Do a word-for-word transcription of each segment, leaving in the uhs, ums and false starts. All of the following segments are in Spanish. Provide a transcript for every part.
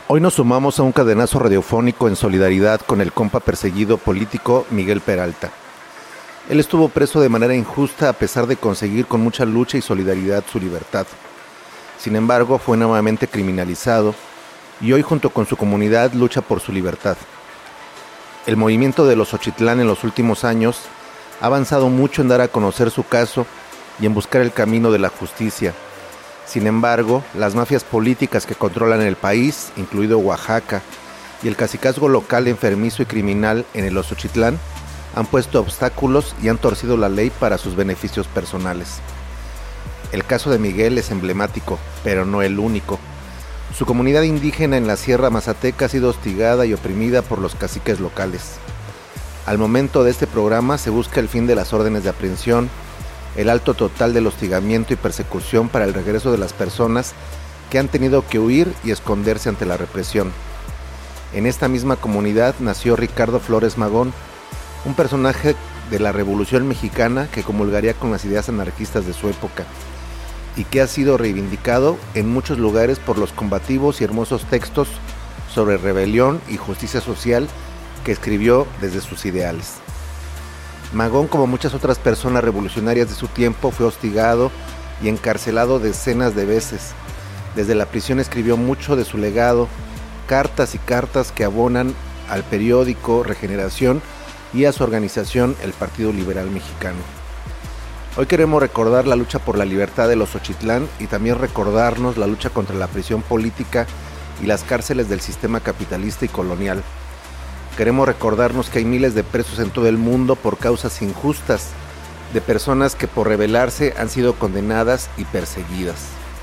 Hoy nos sumamos a un cadenazo radiofónico en solidaridad con el compa perseguido político Miguel Peralta. Él estuvo preso de manera injusta a pesar de conseguir con mucha lucha y solidaridad su libertad. Sin embargo, fue nuevamente criminalizado y hoy junto con su comunidad lucha por su libertad. El movimiento de los Xochitlán en los últimos años ha avanzado mucho en dar a conocer su caso y en buscar el camino de la justicia. Sin embargo, las mafias políticas que controlan el país, incluido Oaxaca, y el cacicazgo local enfermizo y criminal en el Xochitlán, han puesto obstáculos y han torcido la ley para sus beneficios personales. El caso de Miguel es emblemático, pero no el único. Su comunidad indígena en la Sierra Mazateca ha sido hostigada y oprimida por los caciques locales. Al momento de este programa se busca el fin de las órdenes de aprehensión, el alto total del hostigamiento y persecución para el regreso de las personas que han tenido que huir y esconderse ante la represión. En esta misma comunidad nació Ricardo Flores Magón, un personaje de la Revolución Mexicana que comulgaría con las ideas anarquistas de su época y que ha sido reivindicado en muchos lugares por los combativos y hermosos textos sobre rebelión y justicia social que escribió desde sus ideales. Magón, como muchas otras personas revolucionarias de su tiempo, fue hostigado y encarcelado decenas de veces. Desde la prisión escribió mucho de su legado, cartas y cartas que abonan al periódico Regeneración y a su organización, el Partido Liberal Mexicano. Hoy queremos recordar la lucha por la libertad de los Xochitlán y también recordarnos la lucha contra la prisión política y las cárceles del sistema capitalista y colonial. Queremos recordarnos que hay miles de presos en todo el mundo por causas injustas, de personas que por rebelarse han sido condenadas y perseguidas.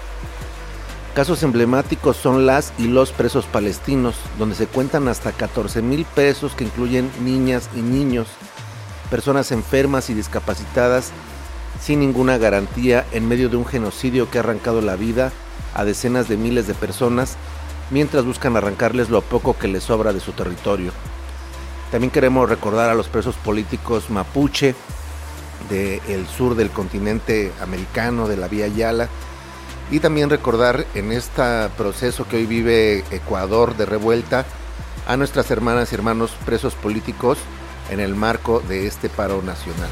Casos emblemáticos son las y los presos palestinos, donde se cuentan hasta catorce mil presos que incluyen niñas y niños, personas enfermas y discapacitadas, sin ninguna garantía en medio de un genocidio que ha arrancado la vida a decenas de miles de personas, mientras buscan arrancarles lo poco que les sobra de su territorio. También queremos recordar a los presos políticos mapuche del sur del continente americano, de la Vía Yala, y también recordar en este proceso que hoy vive Ecuador de revuelta a nuestras hermanas y hermanos presos políticos en el marco de este paro nacional.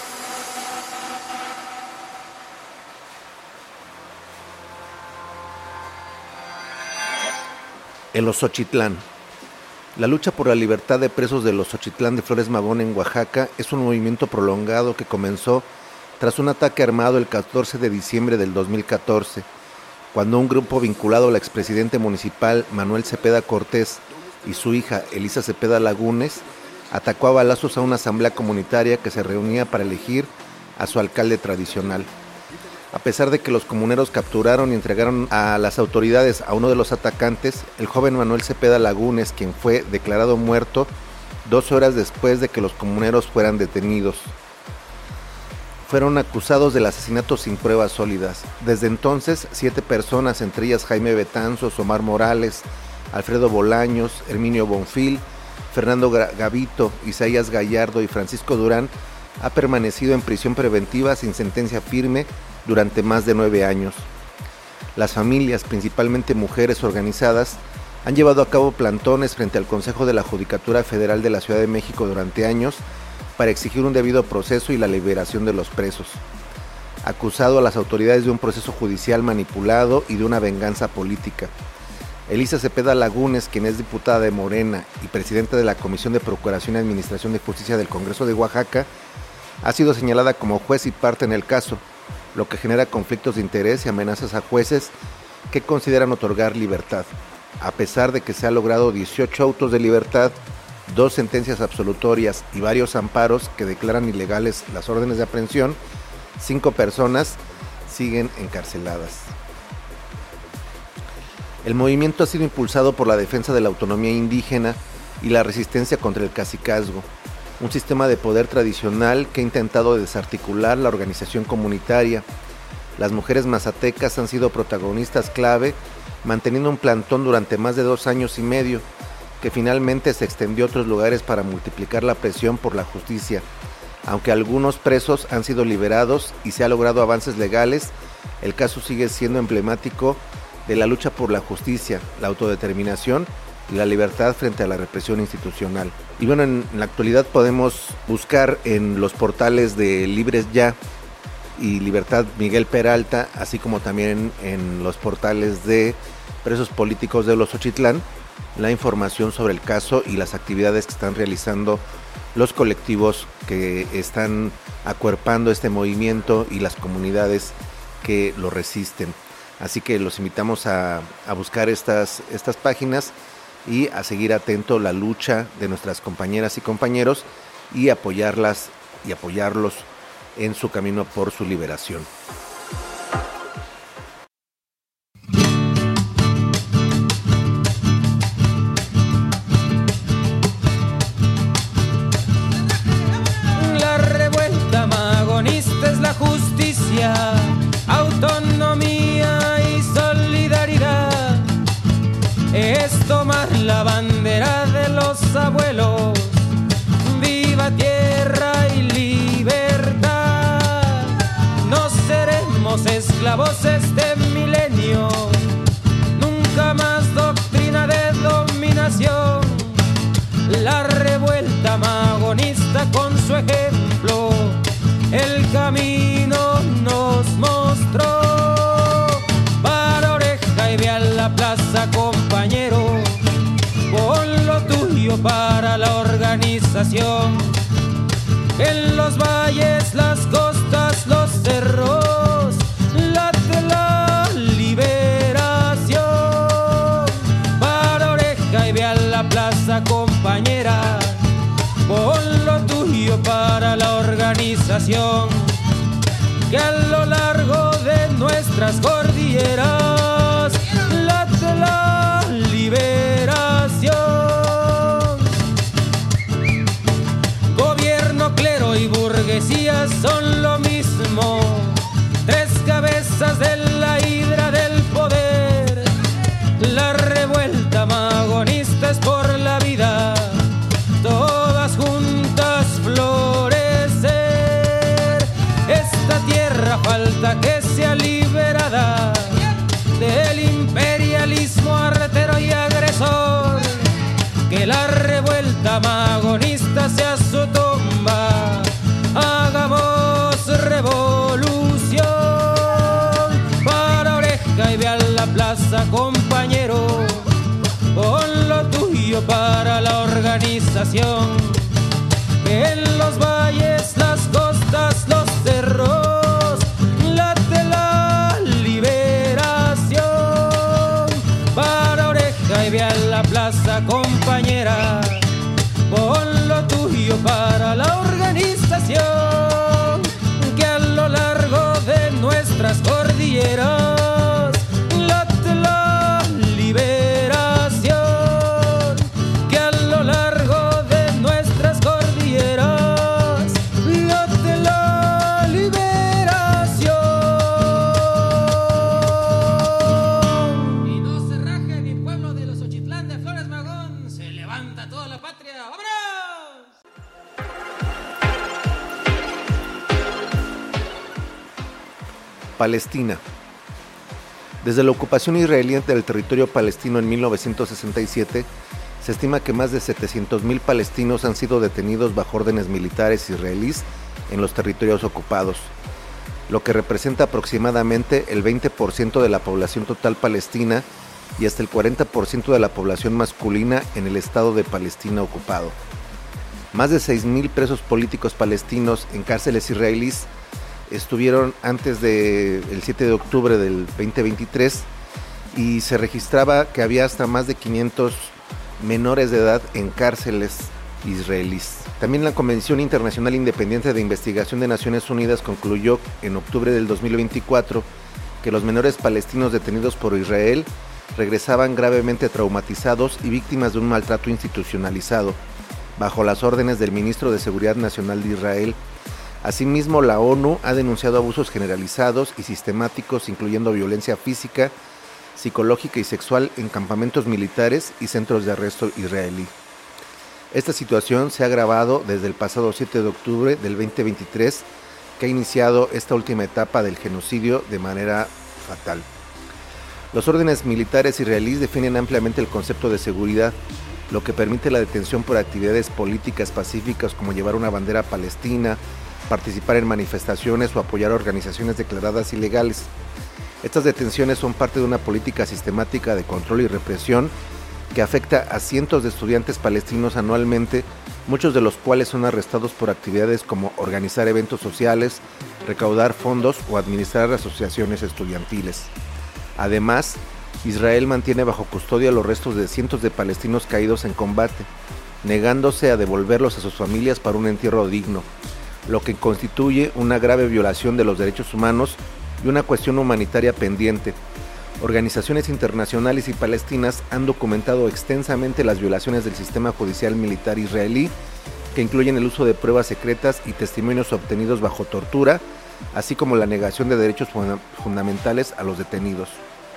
En los Xochitlán. La lucha por la libertad de presos de los Xochitlán de Flores Magón en Oaxaca es un movimiento prolongado que comenzó tras un ataque armado el catorce de diciembre del dos mil catorce, cuando un grupo vinculado al expresidente municipal Manuel Cepeda Cortés y su hija Elisa Cepeda Lagunes atacó a balazos a una asamblea comunitaria que se reunía para elegir a su alcalde tradicional. A pesar de que los comuneros capturaron y entregaron a las autoridades a uno de los atacantes, el joven Manuel Cepeda Lagunes, quien fue declarado muerto dos horas después de que los comuneros fueran detenidos. Fueron acusados del asesinato sin pruebas sólidas. Desde entonces, siete personas, entre ellas Jaime Betanzos, Omar Morales, Alfredo Bolaños, Herminio Bonfil, Fernando Gavito, Isaías Gallardo y Francisco Durán, ha permanecido en prisión preventiva sin sentencia firme durante más de nueve años. Las familias, principalmente mujeres organizadas, han llevado a cabo plantones frente al Consejo de la Judicatura Federal de la Ciudad de México durante años para exigir un debido proceso y la liberación de los presos. Acusado a las autoridades de un proceso judicial manipulado y de una venganza política. Elisa Cepeda Lagunes, quien es diputada de Morena y presidenta de la Comisión de Procuración y Administración de Justicia del Congreso de Oaxaca, ha sido señalada como juez y parte en el caso, lo que genera conflictos de interés y amenazas a jueces que consideran otorgar libertad. A pesar de que se ha logrado dieciocho autos de libertad, dos sentencias absolutorias y varios amparos que declaran ilegales las órdenes de aprehensión, cinco personas siguen encarceladas. El movimiento ha sido impulsado por la defensa de la autonomía indígena y la resistencia contra el cacicazgo, un sistema de poder tradicional que ha intentado desarticular la organización comunitaria. Las mujeres mazatecas han sido protagonistas clave, manteniendo un plantón durante más de dos años y medio, que finalmente se extendió a otros lugares para multiplicar la presión por la justicia. Aunque algunos presos han sido liberados y se ha logrado avances legales, el caso sigue siendo emblemático de la lucha por la justicia, la autodeterminación y la libertad frente a la represión institucional. Y bueno, en, en la actualidad podemos buscar en los portales de Libres Ya y Libertad Miguel Peralta, así como también en los portales de Presos Políticos de los Xochitlán, la información sobre el caso y las actividades que están realizando los colectivos que están acuerpando este movimiento y las comunidades que lo resisten. Así que los invitamos a, a buscar estas, estas páginas y a seguir atento la lucha de nuestras compañeras y compañeros y apoyarlas y apoyarlos en su camino por su liberación. La revuelta magonista es la justicia, autonomía y solidaridad. Es tomar la bandera de los abuelos. Viva tierra y libertad. No seremos esclavos este milenio. Nunca más doctrina de dominación. La revuelta magonista con su ejemplo el camino nos mostró. Para oreja y ve a la plaza, compañero, pon lo tuyo para la organización. En los valles, las costas, los cerros, late la liberación. Para oreja y ve a la plaza, compañera, pon lo tuyo para la organización. Que a lo largo de nuestras cordilleras late la liberación. Gobierno, clero y burguesía son lo mismo, tres cabezas de la hidra del poder. La revuelta magonista es por la vida, todas juntas florecer. Esta tierra falta que sea liberada del imperialismo artero y agresor. Que la revuelta magonista sea su tumba. Hagamos revolución. Para oreja y ve a la plaza, compañero, pon lo tuyo para la organización. Que en los valles, las costas, los cerros, late la liberación. Para oreja y ve a la plaza, compañera, pon lo tuyo para la organización. Que a lo largo de nuestras cordilleras late la liberación. Que a lo largo de nuestras cordilleras late la liberación. Y no se raje mi pueblo de los Xochitlán de Flores Magón. Se levanta toda la patria. ¡Vámonos! Palestina. Desde la ocupación israelí del territorio palestino en mil novecientos sesenta y siete, se estima que más de setecientos mil palestinos han sido detenidos bajo órdenes militares israelíes en los territorios ocupados, lo que representa aproximadamente el veinte por ciento de la población total palestina y hasta el cuarenta por ciento de la población masculina en el estado de Palestina ocupado. Más de seis mil presos políticos palestinos en cárceles israelíes estuvieron antes del siete de octubre del veinte veintitrés y se registraba que había hasta más de quinientos menores de edad en cárceles israelíes. También la Convención Internacional Independiente de Investigación de Naciones Unidas concluyó en octubre del dos mil veinticuatro que los menores palestinos detenidos por Israel regresaban gravemente traumatizados y víctimas de un maltrato institucionalizado, bajo las órdenes del ministro de Seguridad Nacional de Israel. Asimismo, la ONU ha denunciado abusos generalizados y sistemáticos, incluyendo violencia física, psicológica y sexual en campamentos militares y centros de arresto israelí. Esta situación se ha agravado desde el pasado siete de octubre del veinte veintitrés, que ha iniciado esta última etapa del genocidio de manera fatal. Los órdenes militares israelíes definen ampliamente el concepto de seguridad, lo que permite la detención por actividades políticas pacíficas como llevar una bandera palestina, participar en manifestaciones o apoyar a organizaciones declaradas ilegales. Estas detenciones son parte de una política sistemática de control y represión que afecta a cientos de estudiantes palestinos anualmente, muchos de los cuales son arrestados por actividades como organizar eventos sociales, recaudar fondos o administrar asociaciones estudiantiles. Además, Israel mantiene bajo custodia los restos de cientos de palestinos caídos en combate, negándose a devolverlos a sus familias para un entierro digno, lo que constituye una grave violación de los derechos humanos y una cuestión humanitaria pendiente. Organizaciones internacionales y palestinas han documentado extensamente las violaciones del sistema judicial militar israelí, que incluyen el uso de pruebas secretas y testimonios obtenidos bajo tortura, así como la negación de derechos fundamentales a los detenidos.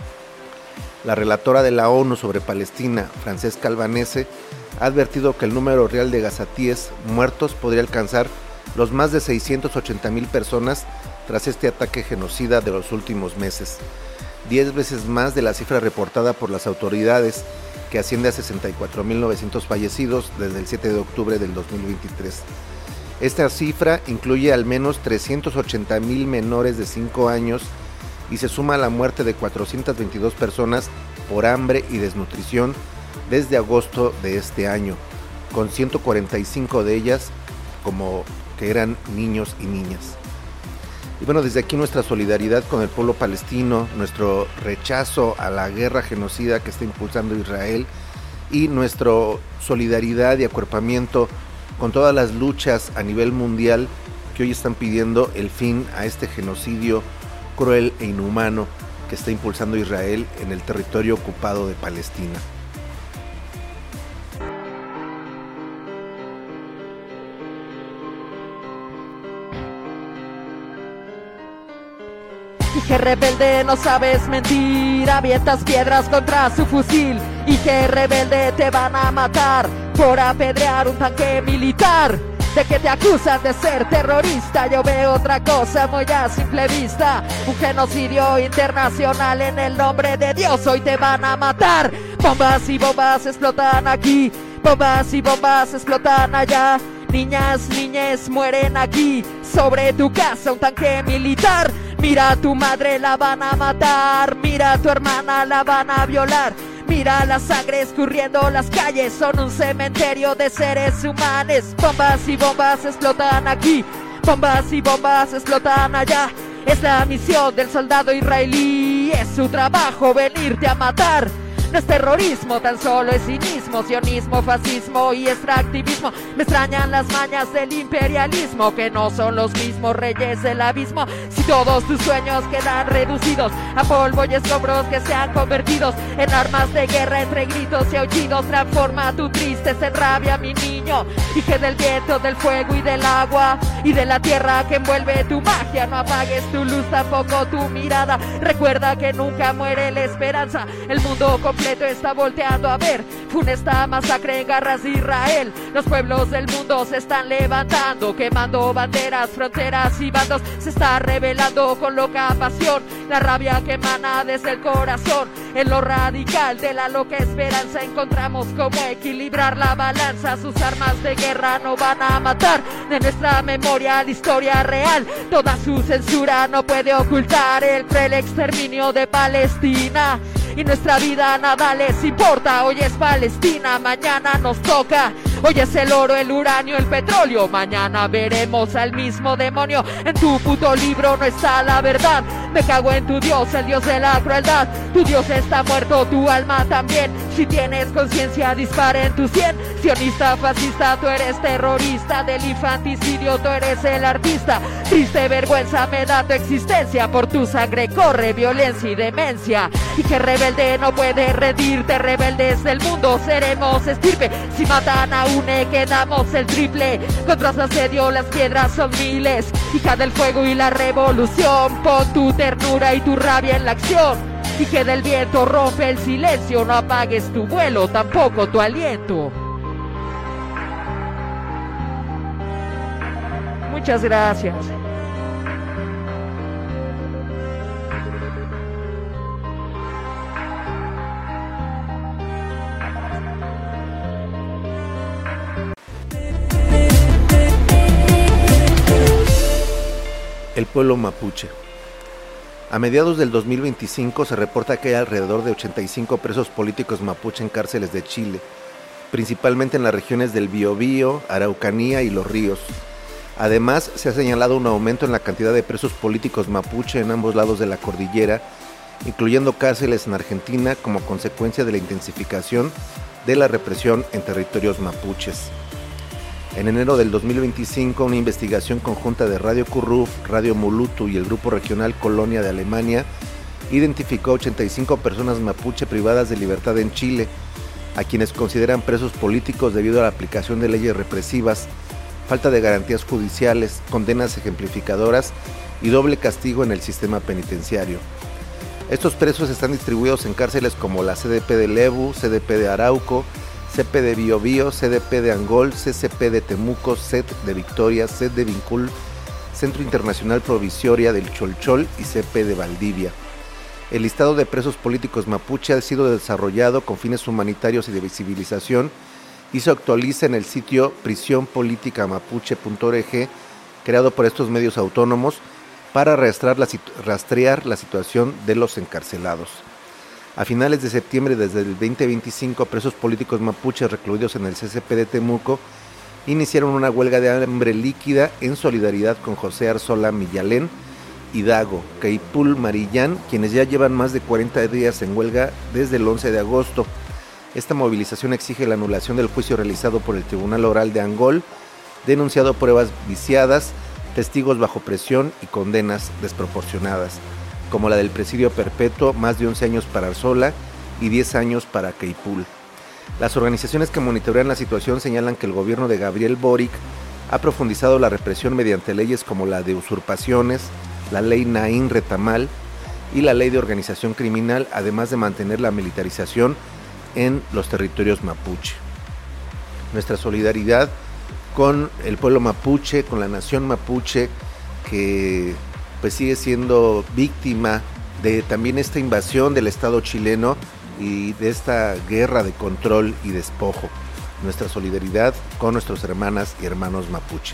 La relatora de la ONU sobre Palestina, Francesca Albanese, ha advertido que el número real de gazatíes muertos podría alcanzar los más de seiscientas ochenta mil personas tras este ataque genocida de los últimos meses, diez veces más de la cifra reportada por las autoridades, que asciende a sesenta y cuatro mil novecientos fallecidos desde el siete de octubre del dos mil veintitrés. Esta cifra incluye al menos trescientos ochenta mil menores de cinco años y se suma a la muerte de cuatrocientas veintidós personas por hambre y desnutrición desde agosto de este año, con ciento cuarenta y cinco de ellas como que eran niños y niñas. Y bueno, desde aquí nuestra solidaridad con el pueblo palestino, nuestro rechazo a la guerra genocida que está impulsando Israel y nuestra solidaridad y acuerpamiento con todas las luchas a nivel mundial que hoy están pidiendo el fin a este genocidio cruel e inhumano que está impulsando Israel en el territorio ocupado de Palestina. Y que rebelde no sabes mentir, avientas piedras contra su fusil. Y que rebelde te van a matar por apedrear un tanque militar. De que te acusan de ser terrorista, yo veo otra cosa muy a simple vista. Un genocidio internacional en el nombre de Dios, hoy te van a matar. Bombas y bombas explotan aquí, bombas y bombas explotan allá. Niñas, niñes mueren aquí, sobre tu casa un tanque militar. Mira a tu madre, la van a matar, mira a tu hermana, la van a violar. Mira la sangre escurriendo las calles, son un cementerio de seres humanos. Bombas y bombas explotan aquí, bombas y bombas explotan allá. Es la misión del soldado israelí, es su trabajo venirte a matar. No es terrorismo, tan solo es cinismo, sionismo, fascismo y extractivismo. Me extrañan las mañas del imperialismo, que no son los mismos reyes del abismo. Si todos tus sueños quedan reducidos a polvo y escombros que se han convertido en armas de guerra entre gritos y aullidos, transforma tu tristeza en rabia, mi niño. Y que del viento, del fuego y del agua y de la tierra que envuelve tu magia, no apagues tu luz, tampoco tu mirada. Recuerda que nunca muere la esperanza, el mundo completo está volteando a ver funesta masacre en garras de Israel. Los pueblos del mundo se están levantando, quemando banderas, fronteras y bandos. Se está revelando con loca pasión la rabia que emana desde el corazón. En lo radical de la loca esperanza encontramos cómo equilibrar la balanza. Sus armas de guerra no van a matar de nuestra memoria la historia real. Toda su censura no puede ocultar el cruel exterminio de Palestina. Y nuestra vida nada les importa, hoy es Palestina, mañana nos toca. Hoy es el oro, el uranio, el petróleo, mañana veremos al mismo demonio. En tu puto libro no está la verdad, me cago en tu Dios, el Dios de la crueldad. Tu Dios está muerto, tu alma también. Si tienes conciencia, dispara en tu cien. Sionista, fascista, tú eres terrorista. Del infanticidio, tú eres el artista. Triste vergüenza me da tu existencia, por tu sangre corre violencia y demencia. Y que rebelde no puede rendirte, rebeldes del mundo seremos estirpe. Si matan a une, quedamos el triple. Contra su asedio las piedras son miles. Hija del fuego y la revolución, pon tu ternura y tu rabia en la acción. Y que del viento rompe el silencio, no apagues tu vuelo, tampoco tu aliento. Muchas gracias. El pueblo mapuche. A mediados del dos mil veinticinco se reporta que hay alrededor de ochenta y cinco presos políticos mapuche en cárceles de Chile, principalmente en las regiones del Biobío, Araucanía y Los Ríos. Además, se ha señalado un aumento en la cantidad de presos políticos mapuche en ambos lados de la cordillera, incluyendo cárceles en Argentina como consecuencia de la intensificación de la represión en territorios mapuches. En enero del dos mil veinticinco, una investigación conjunta de Radio Curruf, Radio Mulutu y el Grupo Regional Colonia de Alemania identificó ochenta y cinco personas mapuche privadas de libertad en Chile, a quienes consideran presos políticos debido a la aplicación de leyes represivas, falta de garantías judiciales, condenas ejemplificadoras y doble castigo en el sistema penitenciario. Estos presos están distribuidos en cárceles como la C D P de Lebu, C D P de Arauco, C P de Biobío, C D P de Angol, C C P de Temuco, C E T de Victoria, C E T de Vincul, Centro Internacional Provisoria del Cholchol y C P de Valdivia. El listado de presos políticos mapuche ha sido desarrollado con fines humanitarios y de visibilización y se actualiza en el sitio prisión política mapuche punto org, creado por estos medios autónomos para rastrear la, rastrear la situación de los encarcelados. A finales de septiembre, desde el veinte veinticinco, presos políticos mapuches recluidos en el C C P de Temuco iniciaron una huelga de hambre líquida en solidaridad con José Arzola Millalén y Dago Queipul Marillán, quienes ya llevan más de cuarenta días en huelga desde el once de agosto. Esta movilización exige la anulación del juicio realizado por el Tribunal Oral de Angol, denunciado pruebas viciadas, testigos bajo presión y condenas desproporcionadas, como la del presidio perpetuo, más de once años para Arzola y diez años para Queipul. Las organizaciones que monitorean la situación señalan que el gobierno de Gabriel Boric ha profundizado la represión mediante leyes como la de usurpaciones, la ley Naín Retamal y la ley de organización criminal, además de mantener la militarización en los territorios mapuche. Nuestra solidaridad con el pueblo mapuche, con la nación mapuche, que pues sigue siendo víctima de también esta invasión del Estado chileno y de esta guerra de control y despojo. Nuestra solidaridad con nuestras hermanas y hermanos mapuche.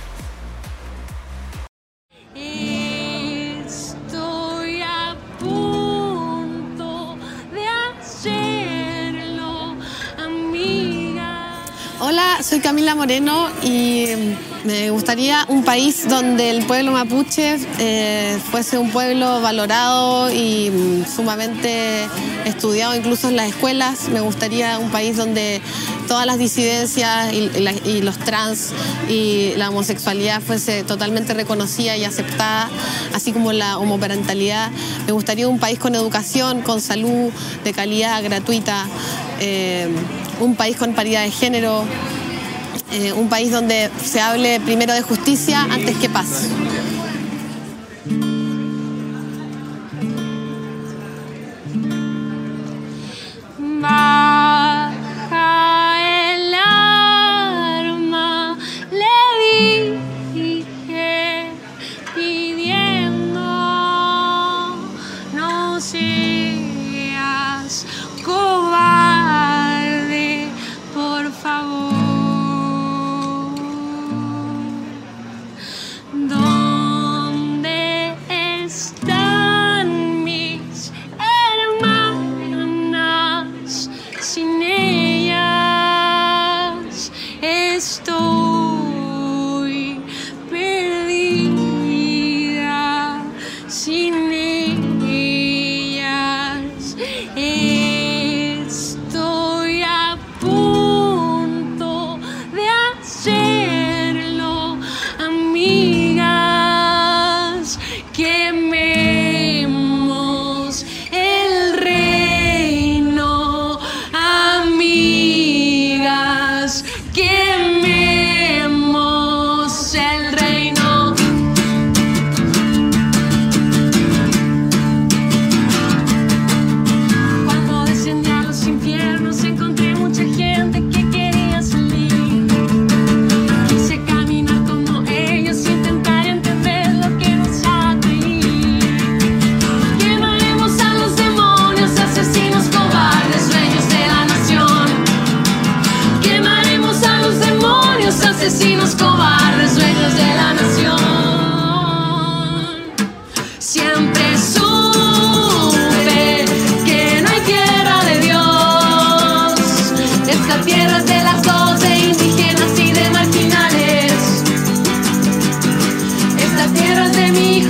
Estoy a punto de hacerlo, amiga. Hola, soy Camila Moreno y me gustaría un país donde el pueblo mapuche eh, fuese un pueblo valorado y sumamente estudiado incluso en las escuelas. Me gustaría un país donde todas las disidencias y, y, la, y los trans y la homosexualidad fuese totalmente reconocida y aceptada, así como la homoparentalidad. Me gustaría un país con educación, con salud de calidad gratuita, eh, un país con paridad de género, Eh, un país donde se hable primero de justicia antes que paz. Baja el arma, le dije, pidiendo no seas cobarde, por favor. ¿Dónde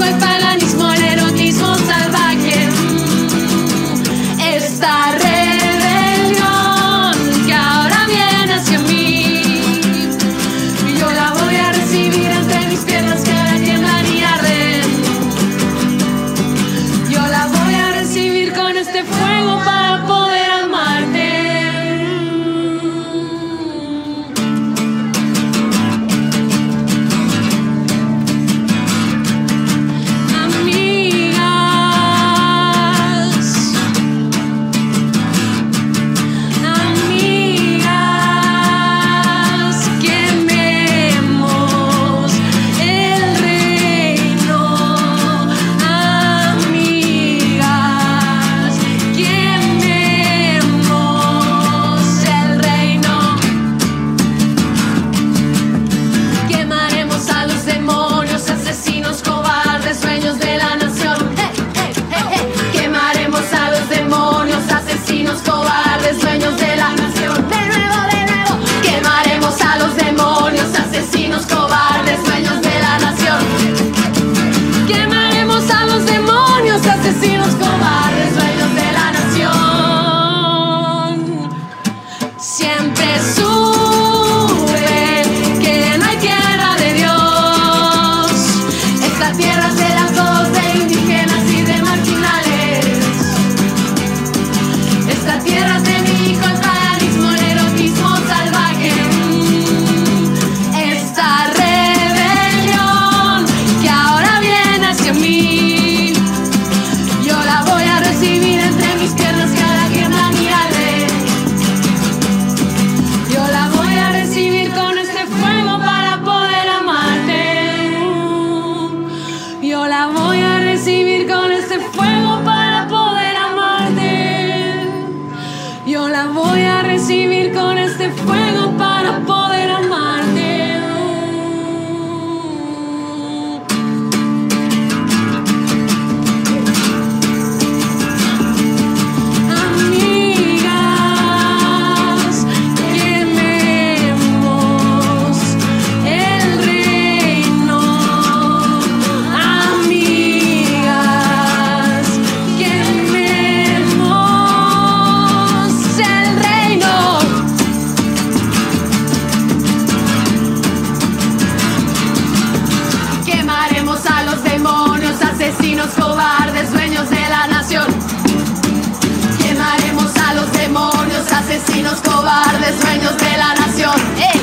el paganismo, el erotismo salvaje. Esta rebelión que ahora viene hacia mí, yo la voy a recibir entre mis piernas que ahora tiemblan y arden. Yo la voy a recibir con este fuego para poder amarte. Asesinos cobardes, dueños de la nación. ¡Ey!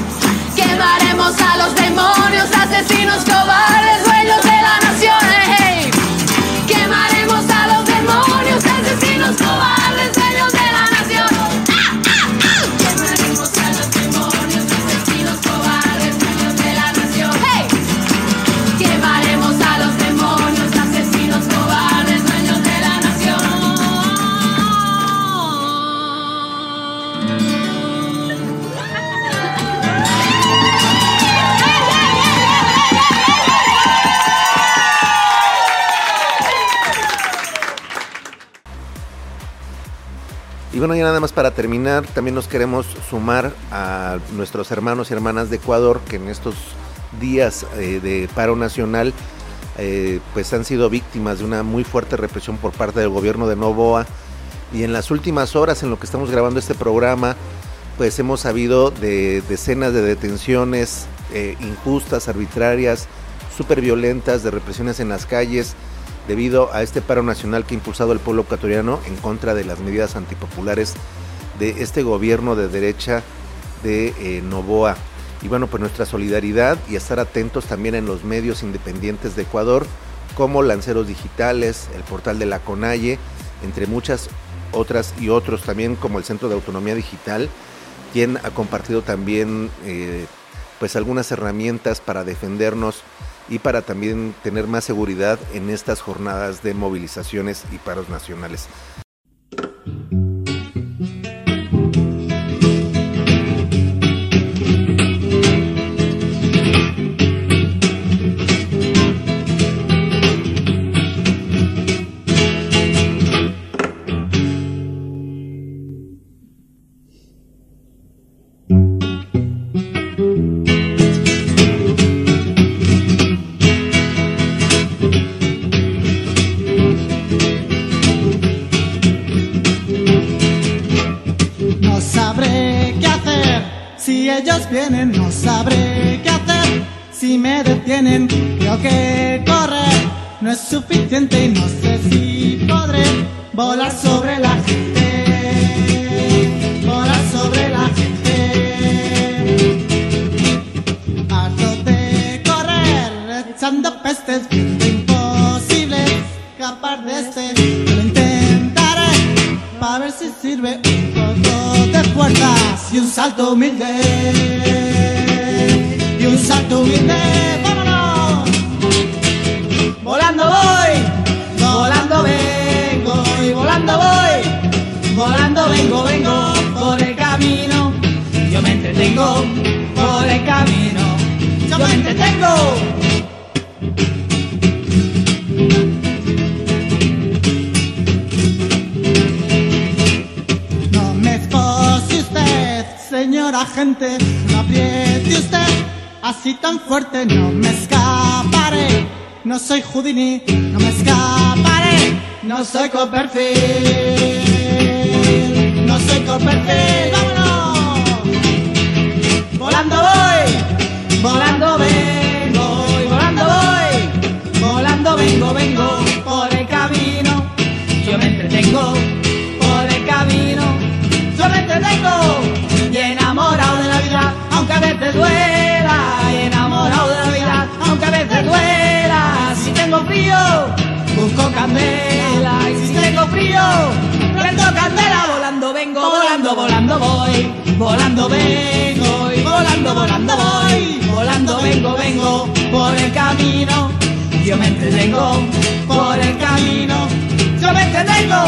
Quemaremos a los demonios, asesinos cobardes, dueños de la nación. ¡Ey! Quemaremos a los demonios, asesinos cobardes, dueños de la nación. ¡Ah, ah, ah! Quemaremos a los demonios, asesinos cobardes, dueños de la nación. ¡Hey! Quemaremos a los demonios, asesinos cobardes, dueños de la nación. Y bueno, ya nada más para terminar, también nos queremos sumar a nuestros hermanos y hermanas de Ecuador que en estos días eh, de paro nacional eh, pues han sido víctimas de una muy fuerte represión por parte del gobierno de Noboa. Y en las últimas horas en lo que estamos grabando este programa, pues hemos sabido de decenas de detenciones eh, injustas, arbitrarias, súper violentas, de represiones en las calles, debido a este paro nacional que ha impulsado el pueblo ecuatoriano en contra de las medidas antipopulares de este gobierno de derecha de eh, Noboa. Y bueno, pues nuestra solidaridad y estar atentos también en los medios independientes de Ecuador, como Lanceros Digitales, el portal de la CONAIE, entre muchas otras y otros, también como el Centro de Autonomía Digital, quien ha compartido también eh, pues algunas herramientas para defendernos y para también tener más seguridad en estas jornadas de movilizaciones y paros nacionales. que correr no es suficiente y no sé si podré volar sobre la gente, volar sobre la gente. Harto de correr, echando pestes, imposible escapar de este. Lo intentaré para ver si sirve un poco de fuerzas y un salto humilde, y un salto humilde. ¡Vámonos! Volando voy, volando vengo y volando voy, volando vengo, vengo por el camino. Yo me entretengo por el camino, yo me entretengo. No me espose usted, señora gente, no apriete usted así tan fuerte, no me escaparé. No soy Houdini, no me escaparé, no soy Copperfield, no soy Copperfield. ¡Vámonos! Volando voy, volando vengo, y volando voy, volando vengo, vengo por el camino. Yo me entretengo por el camino, yo me entretengo y enamorado de la vida, aunque a veces duela, y enamorado de la vida, aunque a veces duela. Si tengo frío, busco candela, y si tengo frío, prendo candela. Volando vengo, volando, volando voy, volando vengo, y volando, volando voy, volando vengo, vengo por el camino. Yo me entretengo por el camino, yo me entretengo.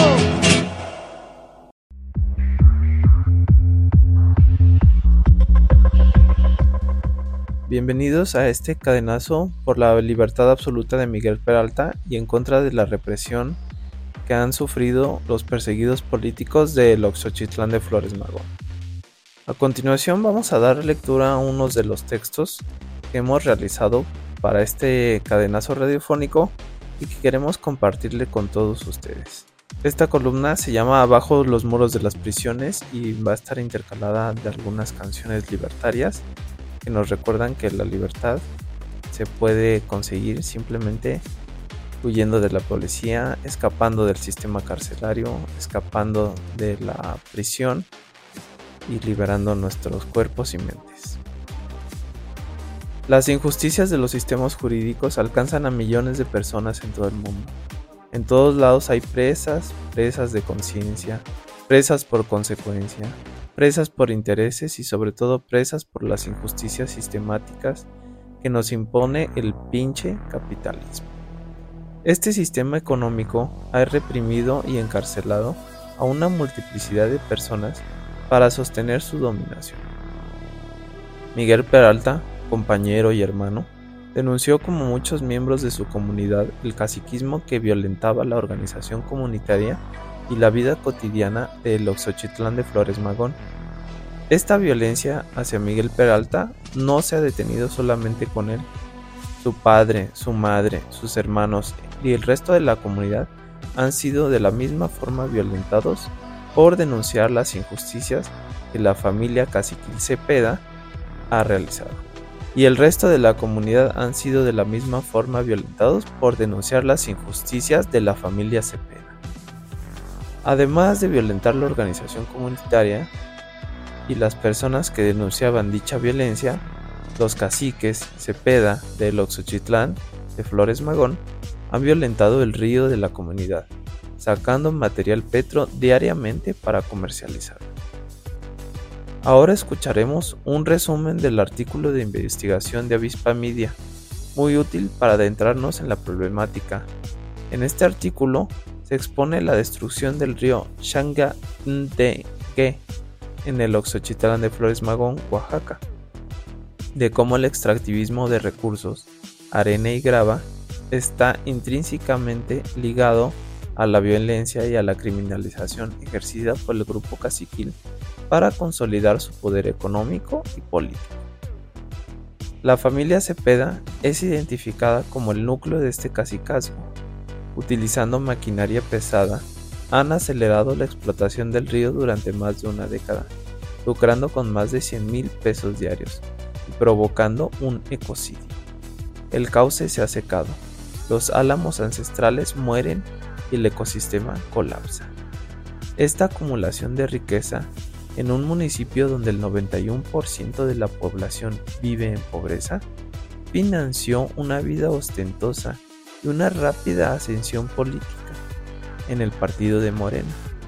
Bienvenidos a este cadenazo por la libertad absoluta de Miguel Peralta y en contra de la represión que han sufrido los perseguidos políticos del Oxochitlán de Flores Magón. A continuación vamos a dar lectura a unos de los textos que hemos realizado para este cadenazo radiofónico y que queremos compartirle con todos ustedes. Esta columna se llama Abajo los muros de las prisiones y va a estar intercalada de algunas canciones libertarias que nos recuerdan que la libertad se puede conseguir simplemente huyendo de la policía, escapando del sistema carcelario, escapando de la prisión y liberando nuestros cuerpos y mentes. Las injusticias de los sistemas jurídicos alcanzan a millones de personas en todo el mundo. En todos lados hay presas, presas de conciencia, presas por consecuencia, presas por intereses y sobre todo presas por las injusticias sistemáticas que nos impone el pinche capitalismo. Este sistema económico ha reprimido y encarcelado a una multiplicidad de personas para sostener su dominación. Miguel Peralta, compañero y hermano, denunció como muchos miembros de su comunidad el caciquismo que violentaba la organización comunitaria y la vida cotidiana del Oxochitlán de Flores Magón. Esta violencia hacia Miguel Peralta no se ha detenido solamente con él. Su padre, su madre, sus hermanos y el resto de la comunidad han sido de la misma forma violentados por denunciar las injusticias que la familia caciquil Cepeda ha realizado. Y el resto de la comunidad han sido de la misma forma violentados por denunciar las injusticias de la familia Cepeda. Además de violentar la organización comunitaria y las personas que denunciaban dicha violencia, los caciques Cepeda del Oxochitlán de Flores Magón han violentado el río de la comunidad, sacando material petro diariamente para comercializarlo. Ahora escucharemos un resumen del artículo de investigación de Avispa Media, muy útil para adentrarnos en la problemática. En este artículo se expone la destrucción del río Xangadeque en el Oxochitlán de Flores Magón, Oaxaca, de cómo el extractivismo de recursos, arena y grava está intrínsecamente ligado a la violencia y a la criminalización ejercida por el grupo caciquil para consolidar su poder económico y político. La familia Cepeda es identificada como el núcleo de este cacicazgo. Utilizando maquinaria pesada, han acelerado la explotación del río durante más de una década, lucrando con más de cien mil pesos diarios y provocando un ecocidio. el cauce se ha secado, los álamos ancestrales mueren y el ecosistema colapsa. Esta acumulación de riqueza en un municipio donde el noventa y uno por ciento de la población vive en pobreza, financió una vida ostentosa y una rápida ascensión política en el partido de Morena.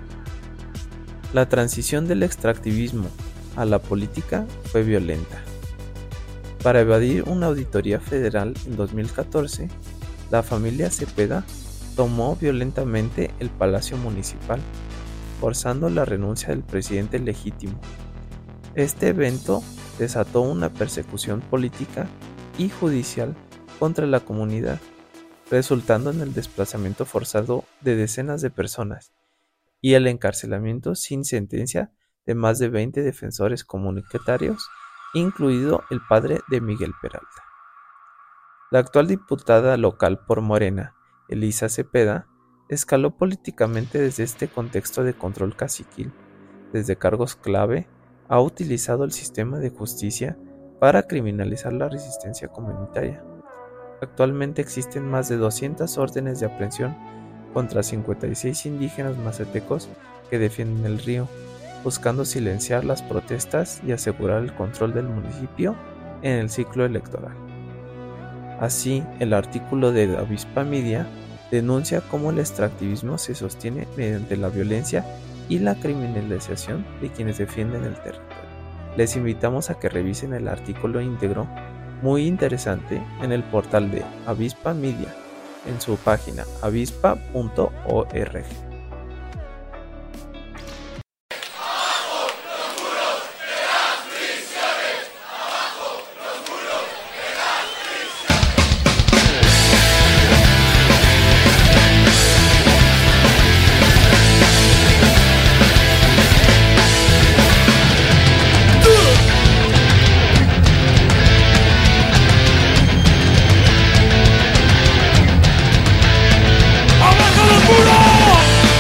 La transición del extractivismo a la política fue violenta. Para evadir una auditoría federal en dos mil catorce, la familia Cepeda tomó violentamente el Palacio Municipal, forzando la renuncia del presidente legítimo. Este evento desató una persecución política y judicial contra la comunidad, resultando en el desplazamiento forzado de decenas de personas y el encarcelamiento sin sentencia de más de veinte defensores comunitarios, incluido el padre de Miguel Peralta. La actual diputada local por Morena, Elisa Cepeda, escaló políticamente desde este contexto de control caciquil. Desde cargos clave, ha utilizado el sistema de justicia para criminalizar la resistencia comunitaria. Actualmente existen más de doscientas órdenes de aprehensión contra cincuenta y seis indígenas mazatecos que defienden el río, buscando silenciar las protestas y asegurar el control del municipio en el ciclo electoral. Así, el artículo de Avispa Media denuncia cómo el extractivismo se sostiene mediante la violencia y la criminalización de quienes defienden el territorio. Les invitamos a que revisen el artículo íntegro, muy interesante, en el portal de Avispa Media, en su página avispa punto org. ¡Abajo los muros!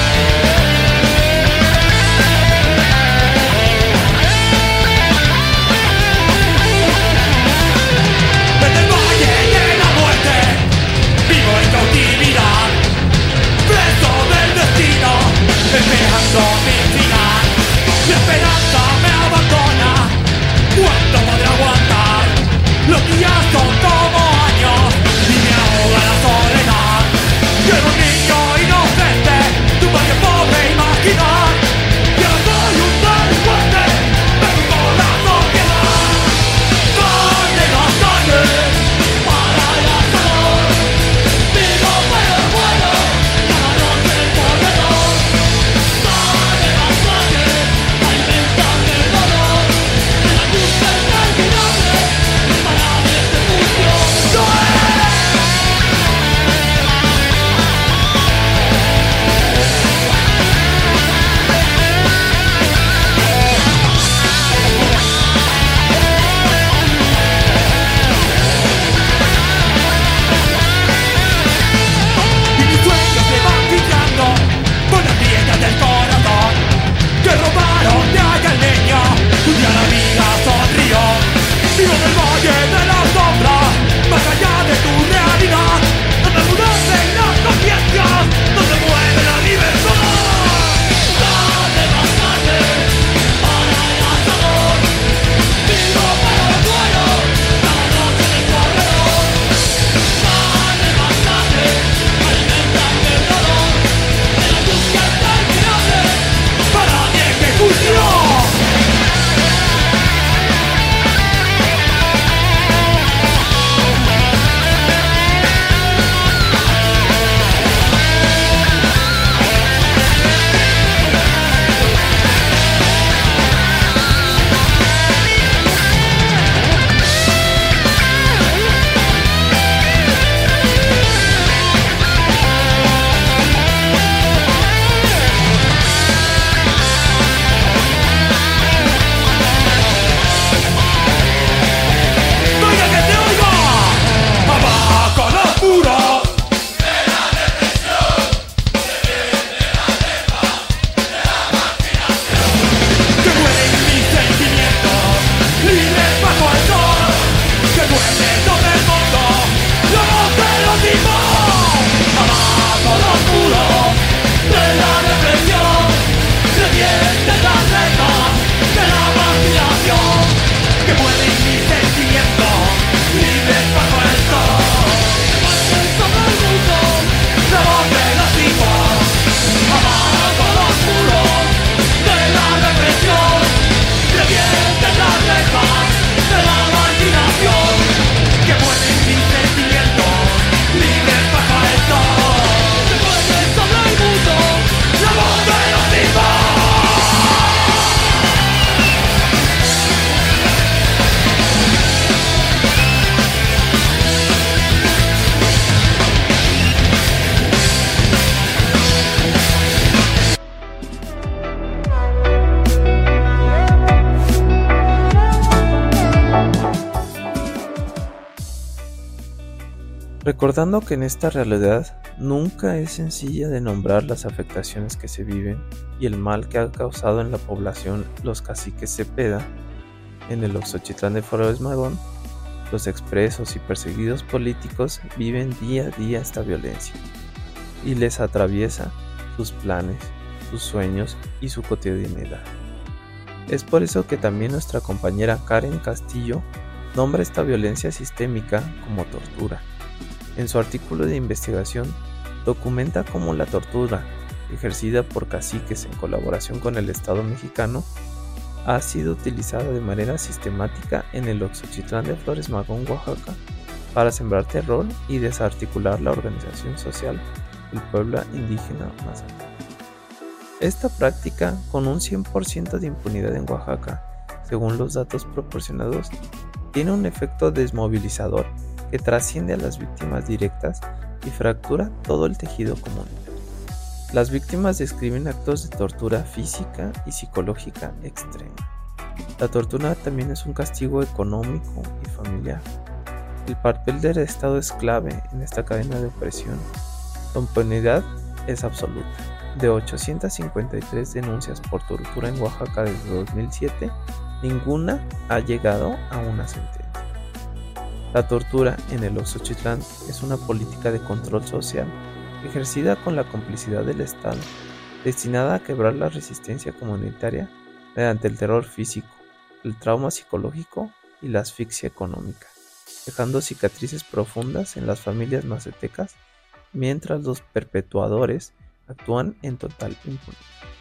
Recordando que en esta realidad nunca es sencilla de nombrar las afectaciones que se viven y el mal que ha causado en la población los caciques Cepeda, en el Oxochitlán de Flores Magón, los expresos y perseguidos políticos viven día a día esta violencia y les atraviesa sus planes, sus sueños y su cotidianidad. Es por eso que también nuestra compañera Karen Castillo nombra esta violencia sistémica como tortura. En su artículo de investigación documenta cómo la tortura, ejercida por caciques en colaboración con el Estado mexicano, ha sido utilizada de manera sistemática en el Oxochitlán de Flores Magón, Oaxaca, para sembrar terror y desarticular la organización social del pueblo indígena Mazateca. Esta práctica, con un cien por ciento de impunidad en Oaxaca, según los datos proporcionados, tiene un efecto desmovilizador que trasciende a las víctimas directas y fractura todo el tejido comunitario. Las víctimas describen actos de tortura física y psicológica extrema. La tortura también es un castigo económico y familiar. El papel del Estado es clave en esta cadena de opresión. La impunidad es absoluta. De ochocientas cincuenta y tres denuncias por tortura en Oaxaca desde dos mil siete, ninguna ha llegado a una sentencia. La tortura en el Oxochitlán es una política de control social ejercida con la complicidad del Estado, destinada a quebrar la resistencia comunitaria mediante el terror físico, el trauma psicológico y la asfixia económica, dejando cicatrices profundas en las familias mazatecas, mientras los perpetuadores actúan en total impunidad.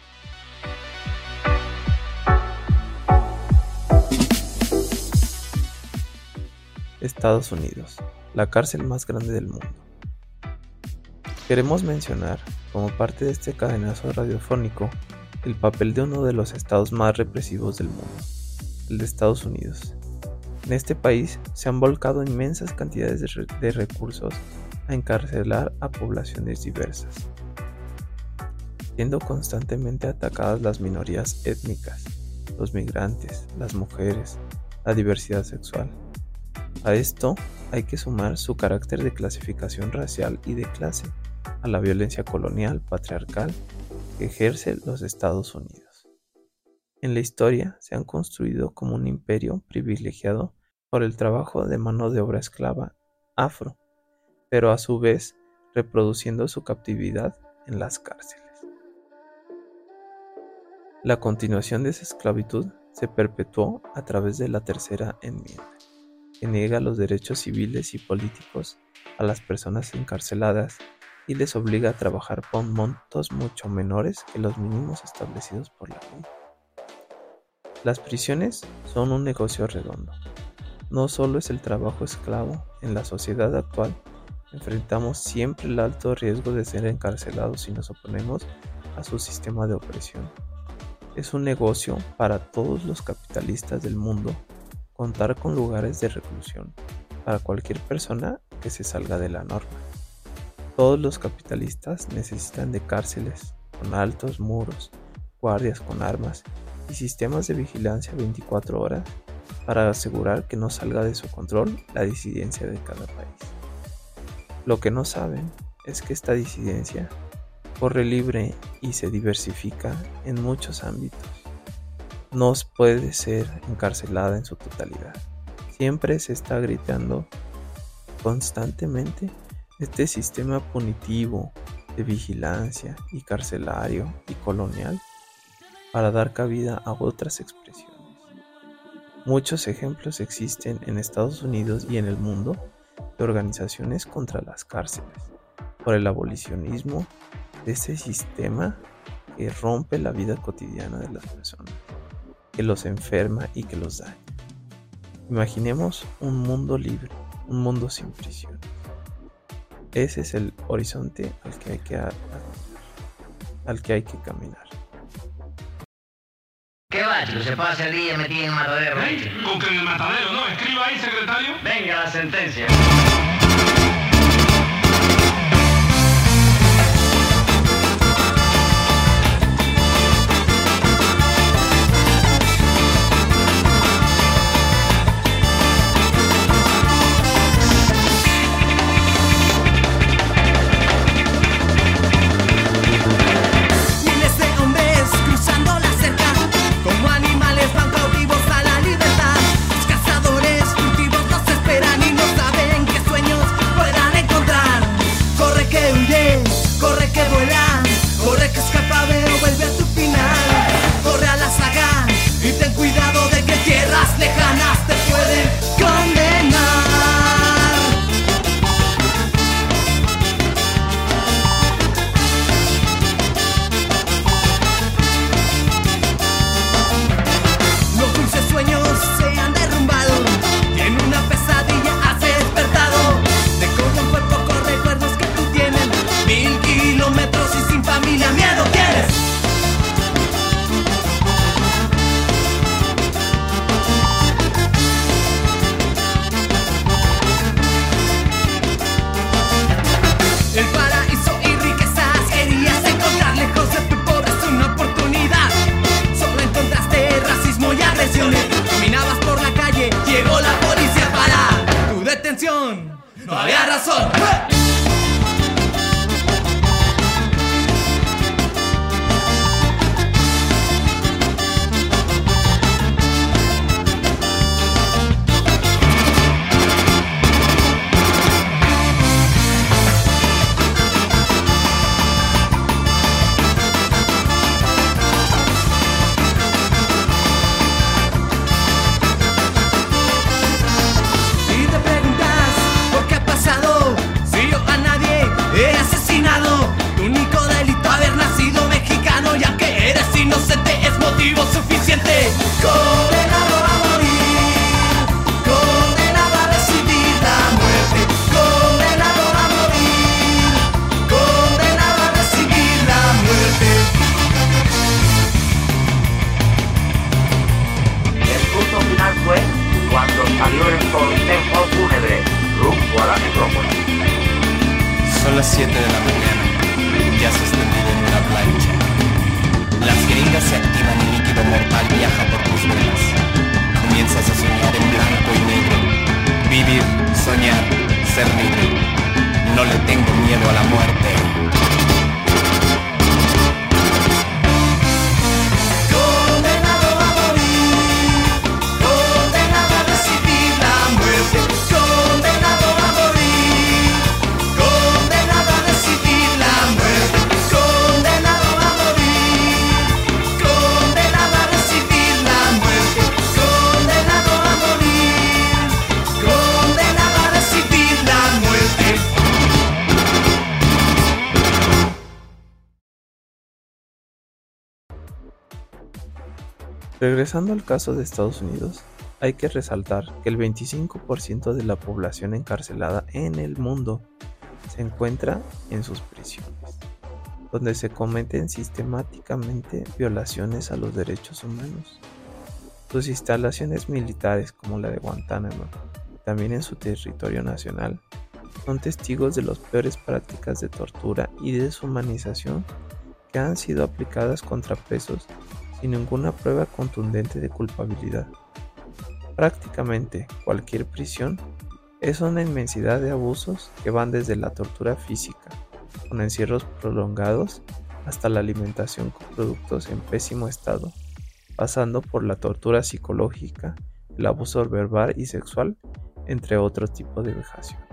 Estados Unidos, la cárcel más grande del mundo. Queremos mencionar, como parte de este cadenazo radiofónico, el papel de uno de los estados más represivos del mundo, el de Estados Unidos. En este país se han volcado inmensas cantidades de, re- de recursos a encarcelar a poblaciones diversas, siendo constantemente atacadas las minorías étnicas, los migrantes, las mujeres, la diversidad sexual. A esto hay que sumar su carácter de clasificación racial y de clase, a la violencia colonial patriarcal que ejerce los Estados Unidos. En la historia se han construido como un imperio privilegiado por el trabajo de mano de obra esclava afro, pero a su vez reproduciendo su captividad en las cárceles. La continuación de esa esclavitud se perpetuó a través de la Tercera Enmienda, que niega los derechos civiles y políticos a las personas encarceladas y les obliga a trabajar por montos mucho menores que los mínimos establecidos por la ley. Las prisiones son un negocio redondo. No solo es el trabajo esclavo, en la sociedad actual enfrentamos siempre el alto riesgo de ser encarcelados si nos oponemos a su sistema de opresión. Es un negocio para todos los capitalistas del mundo contar con lugares de reclusión para cualquier persona que se salga de la norma. Todos los capitalistas necesitan de cárceles con altos muros, guardias con armas y sistemas de vigilancia veinticuatro horas para asegurar que no salga de su control la disidencia de cada país. Lo que no saben es que esta disidencia corre libre y se diversifica en muchos ámbitos. No puede ser encarcelada en su totalidad. Siempre se está gritando constantemente este sistema punitivo de vigilancia y carcelario y colonial para dar cabida a otras expresiones. Muchos ejemplos existen en Estados Unidos y en el mundo de organizaciones contra las cárceles por el abolicionismo de ese sistema que rompe la vida cotidiana de las personas, que los enferma y que los daña. Imaginemos un mundo libre, un mundo sin prisión. Ese es el horizonte al que hay que, al que, hay que caminar. ¿Qué va, chico? Se pasa el día metido en el matadero. ¿Eh? ¿Con que en el matadero, no? Escriba ahí, secretario. Venga la sentencia. corazón. Suficiente, condenado a morir, condenado a recibir la muerte, condenado a morir, condenado a recibir la muerte. El punto final fue cuando salió el cortejo fúnebre rumbo a la necrópolis. Son las siete de la mañana, ya se extendido en una plancha. Las gringas se activan y líquido mortal viaja por tus venas. Comienzas a soñar en blanco y negro. Vivir, soñar, ser libre. No le tengo miedo a la muerte. Condenado a morir, condenado a recibir la muerte. Condenado a morir, condenado a recibir la muerte. Condenado a morir, condenado a recibir la muerte. Condenado a morir, condenado a recibir la muerte. Regresando al caso de Estados Unidos, hay que resaltar que el veinticinco por ciento de la población encarcelada en el mundo se encuentra en sus prisiones, donde se cometen sistemáticamente violaciones a los derechos humanos. Sus instalaciones militares, como la de Guantánamo, también en su territorio nacional, son testigos de las peores prácticas de tortura y deshumanización que han sido aplicadas contra presos sin ninguna prueba contundente de culpabilidad. Prácticamente cualquier prisión es una inmensidad de abusos que van desde la tortura física, con encierros prolongados, hasta la alimentación con productos en pésimo estado, pasando por la tortura psicológica, el abuso verbal y sexual, entre otros tipos de vejaciones.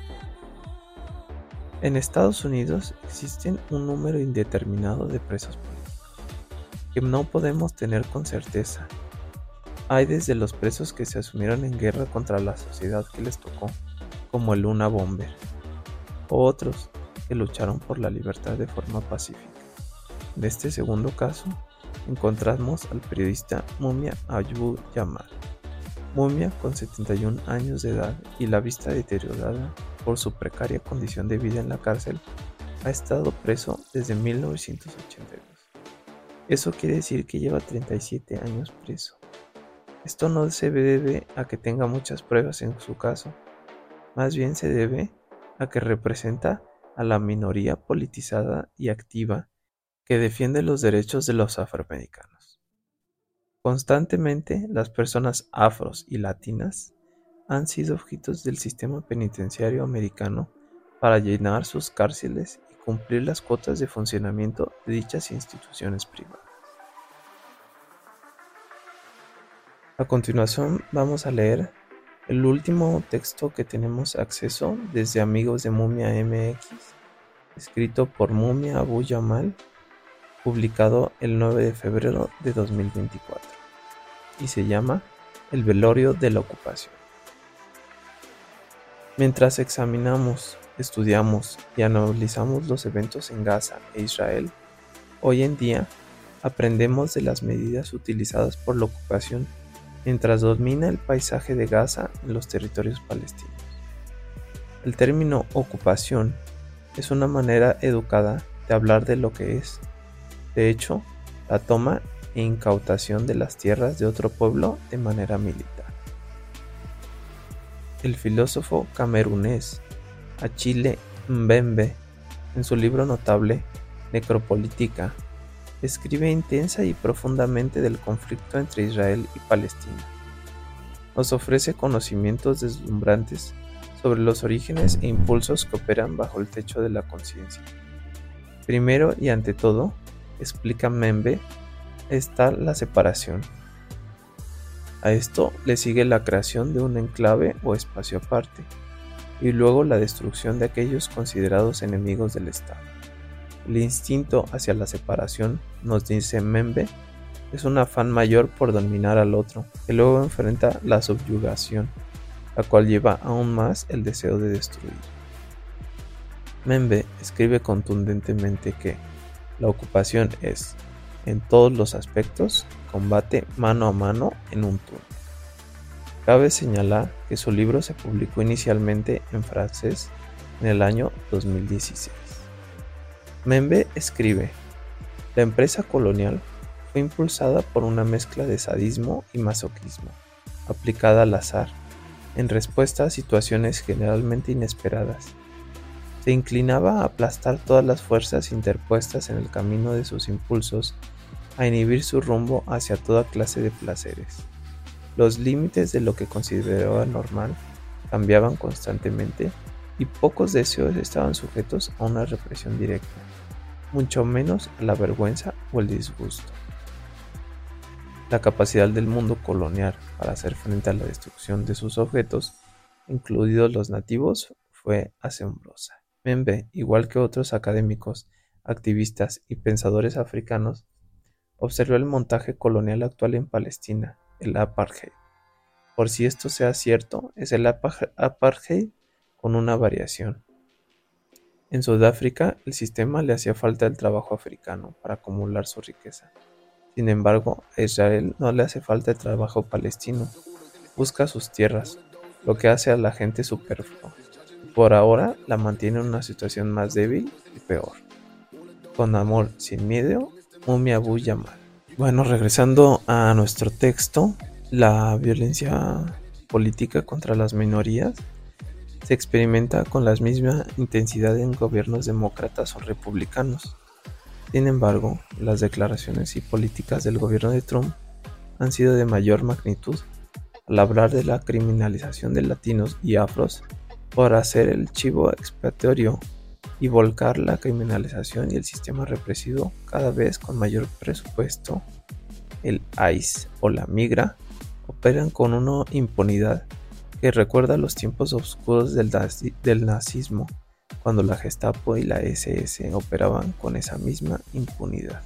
En Estados Unidos existen un número indeterminado de presos políticos que no podemos tener con certeza. Hay desde los presos que se asumieron en guerra contra la sociedad que les tocó, como el Luna Bomber, o otros que lucharon por la libertad de forma pacífica. En este segundo caso, encontramos al periodista Mumia Abu-Jamal. Mumia, con setenta y un años de edad y la vista deteriorada por su precaria condición de vida en la cárcel, ha estado preso desde mil novecientos ochenta y dos. Eso quiere decir que lleva treinta y siete años preso. Esto no se debe a que tenga muchas pruebas en su caso, más bien se debe a que representa a la minoría politizada y activa que defiende los derechos de los afroamericanos. Constantemente, las personas afros y latinas han sido objetos del sistema penitenciario americano para llenar sus cárceles y cumplir las cuotas de funcionamiento de dichas instituciones privadas. A continuación vamos a leer el último texto que tenemos acceso desde Amigos de Mumia M X, escrito por Mumia Abu-Jamal, publicado el nueve de febrero de dos mil veinticuatro, y se llama El velorio de la ocupación. Mientras examinamos, estudiamos y analizamos los eventos en Gaza e Israel, hoy en día aprendemos de las medidas utilizadas por la ocupación mientras domina el paisaje de Gaza en los territorios palestinos. El término ocupación es una manera educada de hablar de lo que es, de hecho, la toma e incautación de las tierras de otro pueblo de manera militar. El filósofo camerunés Achille Mbembe, en su libro notable Necropolítica, escribe intensa y profundamente del conflicto entre Israel y Palestina. Nos ofrece conocimientos deslumbrantes sobre los orígenes e impulsos que operan bajo el techo de la conciencia. Primero y ante todo, explica Membe, está la separación. A esto le sigue la creación de un enclave o espacio aparte, y luego la destrucción de aquellos considerados enemigos del Estado. El instinto hacia la separación, nos dice Membe, es un afán mayor por dominar al otro, que luego enfrenta la subyugación, la cual lleva aún más el deseo de destruir. Membe escribe contundentemente que la ocupación es, en todos los aspectos, combate mano a mano en un túnel. Cabe señalar que su libro se publicó inicialmente en francés en el año dos mil dieciséis. Membe escribe: la empresa colonial fue impulsada por una mezcla de sadismo y masoquismo, aplicada al azar, en respuesta a situaciones generalmente inesperadas. Se inclinaba a aplastar todas las fuerzas interpuestas en el camino de sus impulsos, a inhibir su rumbo hacia toda clase de placeres. Los límites de lo que consideraba normal cambiaban constantemente y pocos deseos estaban sujetos a una represión directa, mucho menos a la vergüenza o el disgusto. La capacidad del mundo colonial para hacer frente a la destrucción de sus objetos, incluidos los nativos, fue asombrosa. Membe, igual que otros académicos, activistas y pensadores africanos, observó el montaje colonial actual en Palestina, el apartheid. Por si esto sea cierto, es el apartheid con una variación. En Sudáfrica, el sistema le hacía falta el trabajo africano para acumular su riqueza. Sin embargo, a Israel no le hace falta el trabajo palestino. Busca sus tierras, lo que hace a la gente superfluo. Por ahora, la mantiene en una situación más débil y peor. Con amor, sin miedo, Mumia Abu Jamal. Bueno, regresando a nuestro texto, la violencia política contra las minorías se experimenta con la misma intensidad en gobiernos demócratas o republicanos. Sin embargo, las declaraciones y políticas del gobierno de Trump han sido de mayor magnitud al hablar de la criminalización de latinos y afros por hacer el chivo expiatorio y volcar la criminalización y el sistema represivo cada vez con mayor presupuesto. El I C E o la migra operan con una impunidad que recuerda los tiempos oscuros del, nazi- del nazismo, cuando la Gestapo y la ese ese operaban con esa misma impunidad.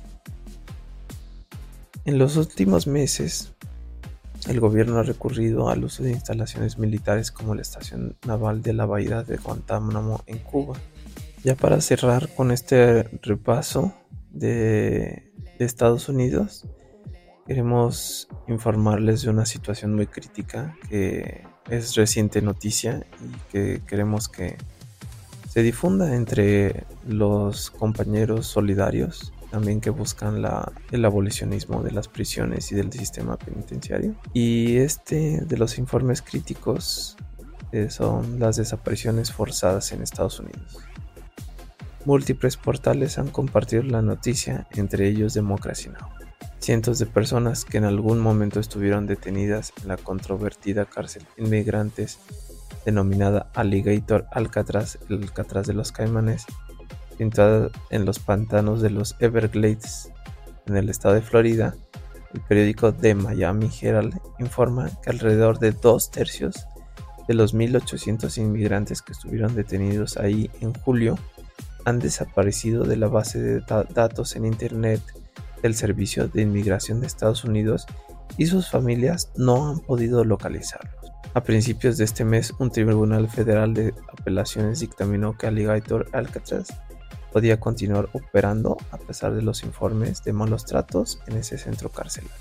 En los últimos meses, el gobierno ha recurrido al uso de instalaciones militares como la estación naval de la bahía de Guantánamo en Cuba. Ya para cerrar con este repaso de, de Estados Unidos, queremos informarles de una situación muy crítica que es reciente noticia y que queremos que se difunda entre los compañeros solidarios, también que buscan la, el abolicionismo de las prisiones y del sistema penitenciario. Y este de los informes críticos eh, son las desapariciones forzadas en Estados Unidos. Múltiples portales han compartido la noticia, entre ellos Democracy Now! Cientos de personas que en algún momento estuvieron detenidas en la controvertida cárcel inmigrantes denominada Alligator Alcatraz, el Alcatraz de los Caimanes, situada en los pantanos de los Everglades, en el estado de Florida. El periódico The Miami Herald informa que alrededor de dos tercios de los mil ochocientos inmigrantes que estuvieron detenidos ahí en julio han desaparecido de la base de da- datos en Internet del Servicio de Inmigración de Estados Unidos y sus familias no han podido localizarlos. A principios de este mes, un tribunal federal de apelaciones dictaminó que Alligator Alcatraz podía continuar operando a pesar de los informes de malos tratos en ese centro carcelario.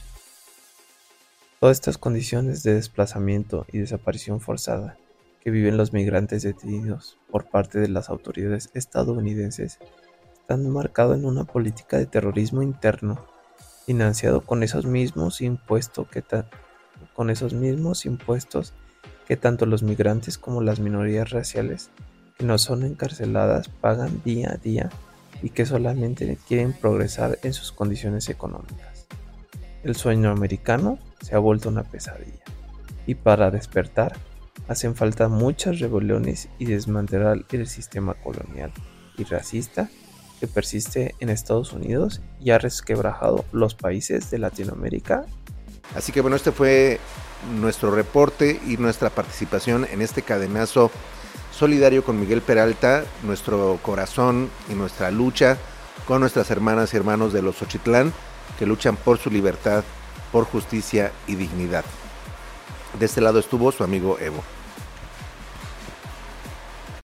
Todas estas condiciones de desplazamiento y desaparición forzada que viven los migrantes detenidos por parte de las autoridades estadounidenses están marcados en una política de terrorismo interno, financiado con esos mismos impuestos que, ta- con esos mismos impuestos que tanto los migrantes como las minorías raciales que no son encarceladas pagan día a día y que solamente quieren progresar en sus condiciones económicas. El sueño americano se ha vuelto una pesadilla y para despertar Hacen falta muchas rebeliones y desmantelar el sistema colonial y racista que persiste en Estados Unidos y ha resquebrajado los países de Latinoamérica. Así que bueno, este fue nuestro reporte y nuestra participación en este cadenazo solidario con Miguel Peralta, nuestro corazón y nuestra lucha con nuestras hermanas y hermanos de los Xochitlán que luchan por su libertad, por justicia y dignidad. De este lado estuvo su amigo Evo.